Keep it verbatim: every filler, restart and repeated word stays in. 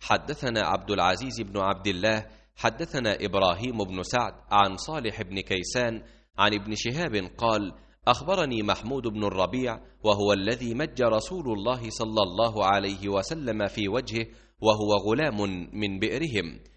حدثنا عبد العزيز بن عبد الله حدثنا إبراهيم بن سعد عن صالح بن كيسان عن ابن شهاب قال: أخبرني محمود بن الربيع وهو الذي مج رسول الله صلى الله عليه وسلم في وجهه وهو غلام من بئرهم،